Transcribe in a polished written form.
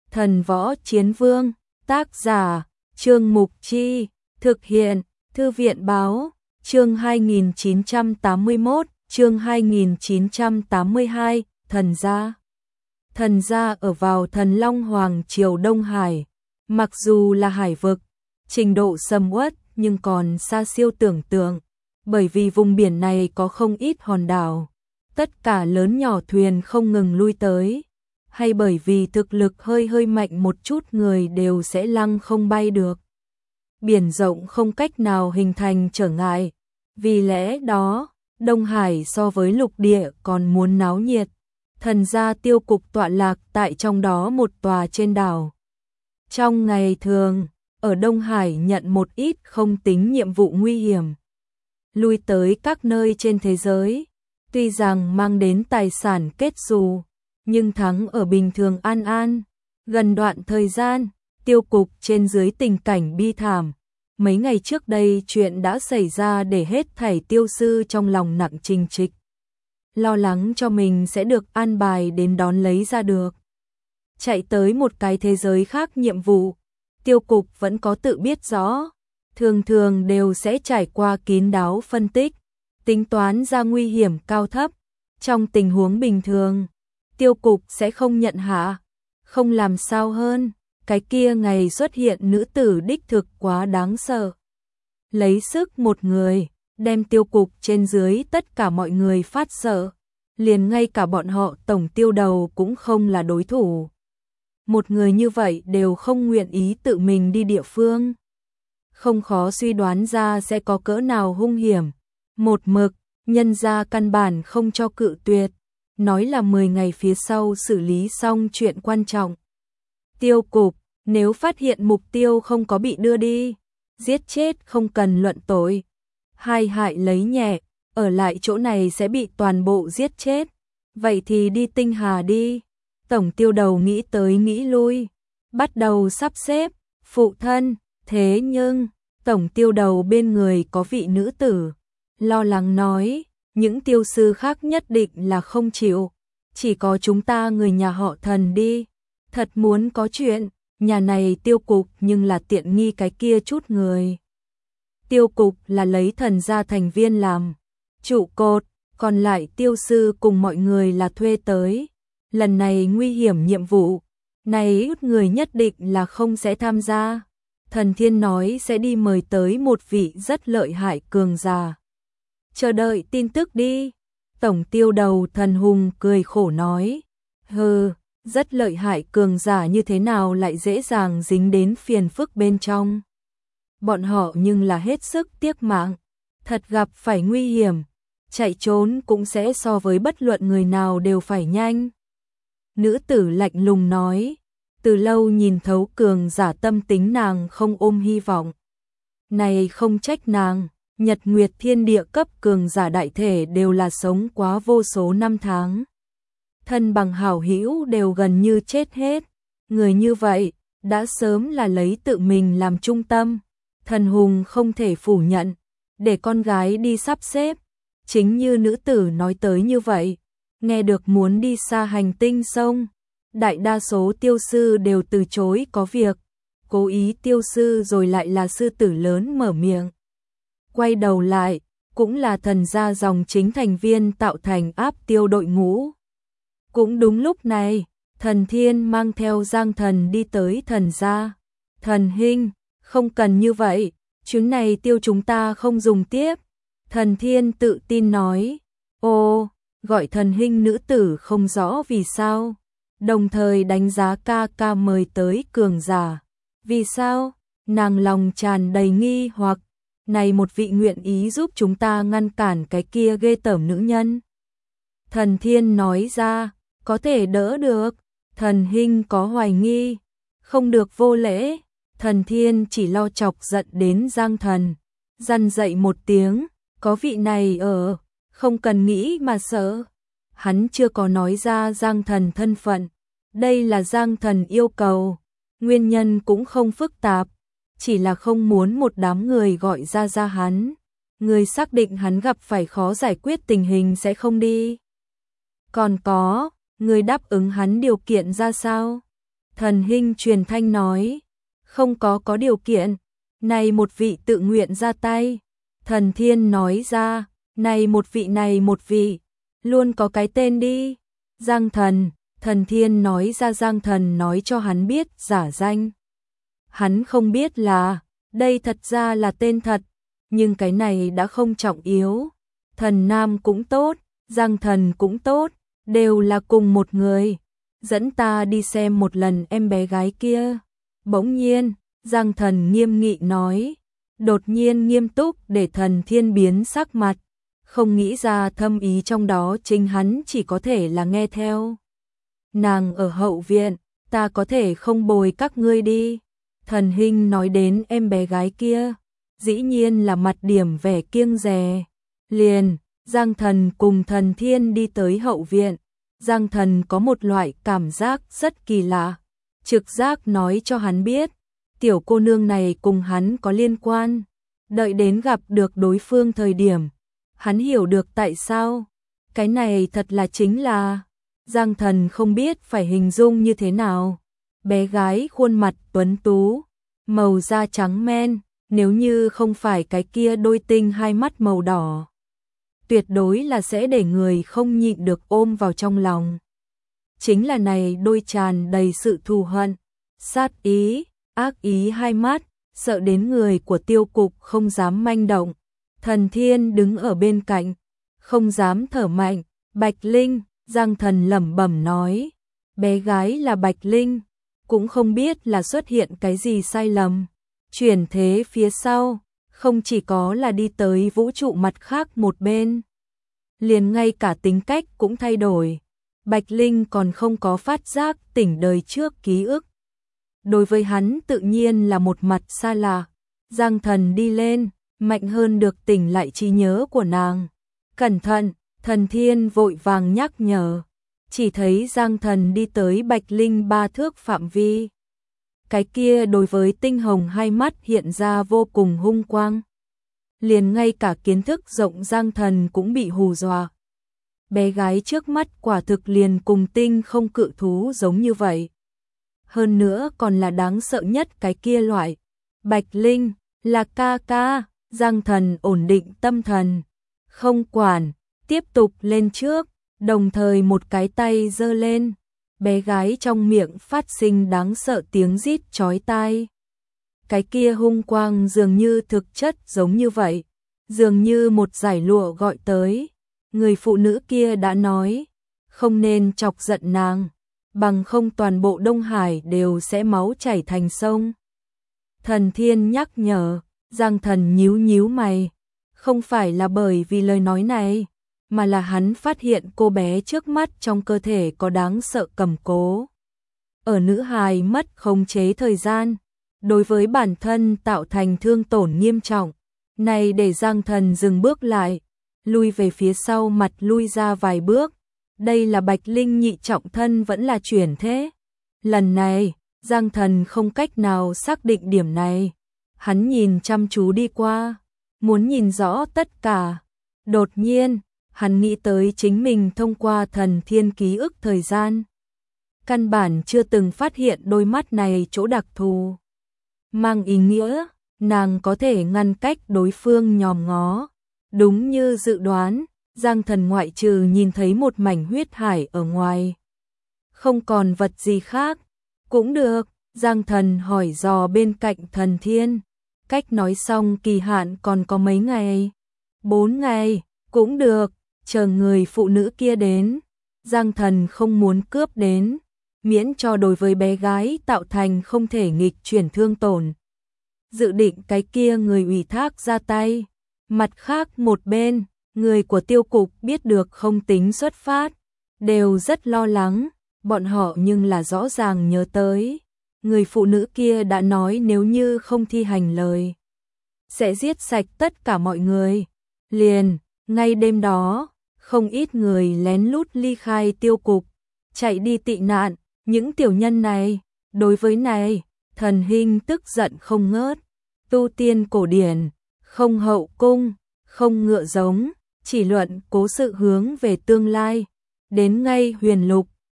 Thần Võ Chiến Vương, tác giả, Trương Mục Chi, thực hiện, Thư viện Báo, chương 2981, chương 2982, Thần Gia. Thần Gia ở vào Thần Long Hoàng Triều Đông Hải, mặc dù là hải vực, trình độ sầm uất nhưng còn xa siêu tưởng tượng, bởi vì vùng biển này có không ít hòn đảo, tất cả lớn nhỏ thuyền không ngừng lui tới, hay bởi vì thực lực hơi mạnh một chút người đều sẽ lăng không bay được. Biển rộng không cách nào hình thành trở ngại, vì lẽ đó, Đông Hải so với lục địa còn muốn náo nhiệt. Thần Gia tiêu cục tọa lạc tại trong đó một tòa trên đảo. Trong ngày thường, ở Đông Hải nhận một ít không tính nhiệm vụ nguy hiểm, lui tới các nơi trên thế giới, tuy rằng mang đến tài sản kết xù, nhưng thắng ở bình thường an an. Gần đoạn thời gian, tiêu cục trên dưới tình cảnh bi thảm. Mấy ngày trước đây chuyện đã xảy ra để hết thảy tiêu sư trong lòng nặng trình trịch. Lo lắng cho mình sẽ được an bài đến đón lấy ra được. Chạy tới một cái thế giới khác nhiệm vụ, tiêu cục vẫn có tự biết rõ. Thường đều sẽ trải qua kín đáo phân tích, tính toán ra nguy hiểm cao thấp. Trong tình huống bình thường, tiêu cục sẽ không nhận hạ, không làm sao hơn. Cái kia ngày xuất hiện nữ tử đích thực quá đáng sợ. Lấy sức một người, đem tiêu cục trên dưới tất cả mọi người phát sợ, liền ngay cả bọn họ tổng tiêu đầu cũng không là đối thủ. Một người như vậy đều không nguyện ý tự mình đi địa phương. Không khó suy đoán ra sẽ có cỡ nào hung hiểm. Một mực, nhân ra căn bản không cho cự tuyệt, nói là 10 ngày phía sau xử lý xong chuyện quan trọng. Tiêu cục, nếu phát hiện mục tiêu không có bị đưa đi, giết chết không cần luận tội, hai hại lấy nhẹ, ở lại chỗ này sẽ bị toàn bộ giết chết. Vậy thì đi Tinh Hà đi. Tổng tiêu đầu nghĩ tới nghĩ lui, bắt đầu sắp xếp, phụ thân, thế nhưng, tổng tiêu đầu bên người có vị nữ tử, lo lắng nói, những tiêu sư khác nhất định là không chịu, chỉ có chúng ta người nhà họ Thần đi, thật muốn có chuyện, nhà này tiêu cục nhưng là tiện nghi cái kia chút người. Tiêu cục là lấy Thần Gia thành viên làm trụ cột, còn lại tiêu sư cùng mọi người là thuê tới. Lần này nguy hiểm nhiệm vụ, này ít người nhất định là không sẽ tham gia. Thần Thiên nói sẽ đi mời tới một vị rất lợi hại cường giả. Chờ đợi tin tức đi. Tổng tiêu đầu Thần Hùng cười khổ nói. Hừ, rất lợi hại cường giả như thế nào lại dễ dàng dính đến phiền phức bên trong. Bọn họ nhưng là hết sức tiếc mạng. Thật gặp phải nguy hiểm, chạy trốn cũng sẽ so với bất luận người nào đều phải nhanh. Nữ tử lạnh lùng nói, từ lâu nhìn thấu cường giả tâm tính nàng không ôm hy vọng. Này không trách nàng, Nhật Nguyệt thiên địa cấp cường giả đại thể đều là sống quá vô số năm tháng. Thân bằng hảo hữu đều gần như chết hết, người như vậy, đã sớm là lấy tự mình làm trung tâm. Thần Hùng không thể phủ nhận, để con gái đi sắp xếp, chính như nữ tử nói tới như vậy. Nghe được muốn đi xa hành tinh sông, đại đa số tiêu sư đều từ chối có việc, cố ý tiêu sư rồi lại là sư tử lớn mở miệng. Quay đầu lại, cũng là Thần Gia dòng chính thành viên tạo thành áp tiêu đội ngũ. Cũng đúng lúc này, Thần Thiên mang theo Giang Thần đi tới Thần Gia. Thần huynh, không cần như vậy, chuyến này tiêu chúng ta không dùng tiếp. Thần Thiên tự tin nói, ô, gọi thần huynh nữ tử không rõ vì sao, đồng thời đánh giá ca ca mời tới cường giả. Vì sao? Nàng lòng tràn đầy nghi hoặc, này một vị nguyện ý giúp chúng ta ngăn cản cái kia ghê tởm nữ nhân. Thần Thiên nói ra, có thể đỡ được, thần huynh có hoài nghi, không được vô lễ. Thần Thiên chỉ lo chọc giận đến Giang Thần, răn dậy một tiếng, có vị này ở, không cần nghĩ mà sợ. Hắn chưa có nói ra Giang Thần thân phận, đây là Giang Thần yêu cầu, nguyên nhân cũng không phức tạp, chỉ là không muốn một đám người gọi ra hắn. Người xác định hắn gặp phải khó giải quyết tình hình sẽ không đi. Còn có, người đáp ứng hắn điều kiện ra sao? Thần Hinh truyền thanh nói, không có điều kiện, này một vị tự nguyện ra tay. Thần Thiên nói ra, này một vị, luôn có cái tên đi. Giang Thần, Thần Thiên nói ra Giang Thần nói cho hắn biết giả danh. Hắn không biết là, đây thật ra là tên thật, nhưng cái này đã không trọng yếu. Thần Nam cũng tốt, Giang Thần cũng tốt, đều là cùng một người. Dẫn ta đi xem một lần em bé gái kia. Bỗng nhiên, Giang Thần nghiêm nghị nói, đột nhiên nghiêm túc để Thần Thiên biến sắc mặt, không nghĩ ra thâm ý trong đó chính hắn chỉ có thể là nghe theo. Nàng ở hậu viện, ta có thể không bồi các ngươi đi. Thần Hinh nói đến em bé gái kia, dĩ nhiên là mặt điểm vẻ kiêng dè. Liền, Giang Thần cùng Thần Thiên đi tới hậu viện. Giang Thần có một loại cảm giác rất kỳ lạ, trực giác nói cho hắn biết, tiểu cô nương này cùng hắn có liên quan. Đợi đến gặp được đối phương thời điểm, hắn hiểu được tại sao. Cái này thật là chính là, Giang Thần không biết phải hình dung như thế nào. Bé gái khuôn mặt tuấn tú, màu da trắng men, nếu như không phải cái kia đôi tinh hai mắt màu đỏ, tuyệt đối là sẽ để người không nhịn được ôm vào trong lòng. Chính là này đôi tràn đầy sự thù hận, sát ý, ác ý hai mắt, sợ đến người của Tiêu Cục không dám manh động. Thần Thiên đứng ở bên cạnh, không dám thở mạnh. Bạch Linh, Giang Thần lẩm bẩm nói, bé gái là Bạch Linh, cũng không biết là xuất hiện cái gì sai lầm. Chuyển thế phía sau, không chỉ có là đi tới vũ trụ mặt khác một bên, liền ngay cả tính cách cũng thay đổi. Bạch Linh còn không có phát giác tỉnh đời trước ký ức. Đối với hắn tự nhiên là một mặt xa lạ. Giang Thần đi lên, mạnh hơn được tỉnh lại trí nhớ của nàng. Cẩn thận, Thần Thiên vội vàng nhắc nhở. Chỉ thấy Giang Thần đi tới Bạch Linh 3 thước phạm vi. Cái kia đối với tinh hồng hai mắt hiện ra vô cùng hung quang. Liền ngay cả kiến thức rộng Giang Thần cũng bị hù dọa. Bé gái trước mắt quả thực liền cùng tinh không cự thú giống như vậy. Hơn nữa còn là đáng sợ nhất cái kia loại. Bạch Linh, là ca ca. Giang Thần ổn định tâm thần, không quản, tiếp tục lên trước, đồng thời một cái tay giơ lên. Bé gái trong miệng phát sinh đáng sợ tiếng rít chói tai. Cái kia hung quang dường như thực chất giống như vậy, dường như một dải lụa gọi tới. Người phụ nữ kia đã nói, không nên chọc giận nàng, bằng không toàn bộ Đông Hải đều sẽ máu chảy thành sông. Thần Thiên nhắc nhở. Giang Thần nhíu nhíu mày, không phải là bởi vì lời nói này, mà là hắn phát hiện cô bé trước mắt trong cơ thể có đáng sợ cầm cố. Ở nữ hài mất khống chế thời gian, đối với bản thân tạo thành thương tổn nghiêm trọng. Này để Giang Thần dừng bước lại, lui về phía sau mặt lui ra vài bước. Đây là Bạch Linh nhị trọng thân vẫn là chuyển thế. Lần này, Giang Thần không cách nào xác định điểm này. Hắn nhìn chăm chú đi qua, muốn nhìn rõ tất cả. Đột nhiên, hắn nghĩ tới chính mình thông qua Thần Thiên ký ức thời gian. Căn bản chưa từng phát hiện đôi mắt này chỗ đặc thù. Mang ý nghĩa, nàng có thể ngăn cách đối phương nhòm ngó. Đúng như dự đoán, Giang Thần ngoại trừ nhìn thấy một mảnh huyết hải ở ngoài. Không còn vật gì khác. Cũng được, Giang Thần hỏi dò bên cạnh Thần Thiên. Cách nói xong kỳ hạn còn có mấy ngày? 4 ngày, cũng được, chờ người phụ nữ kia đến. Giang Thần không muốn cướp đến, miễn cho đối với bé gái tạo thành không thể nghịch chuyển thương tổn. Dự định cái kia người ủy thác ra tay. Mặt khác một bên, người của Tiêu Cục biết được không tính xuất phát, đều rất lo lắng, bọn họ nhưng là rõ ràng nhớ tới. Người phụ nữ kia đã nói nếu như không thi hành lời, sẽ giết sạch tất cả mọi người. Liền, ngay đêm đó, không ít người lén lút ly khai Tiêu Cục, chạy đi tị nạn. Những tiểu nhân này, đối với này, Thần Hinh tức giận không ngớt. Tu tiên cổ điển, không hậu cung, không ngựa giống, chỉ luận cố sự hướng về tương lai. Đến ngay Huyền Lục,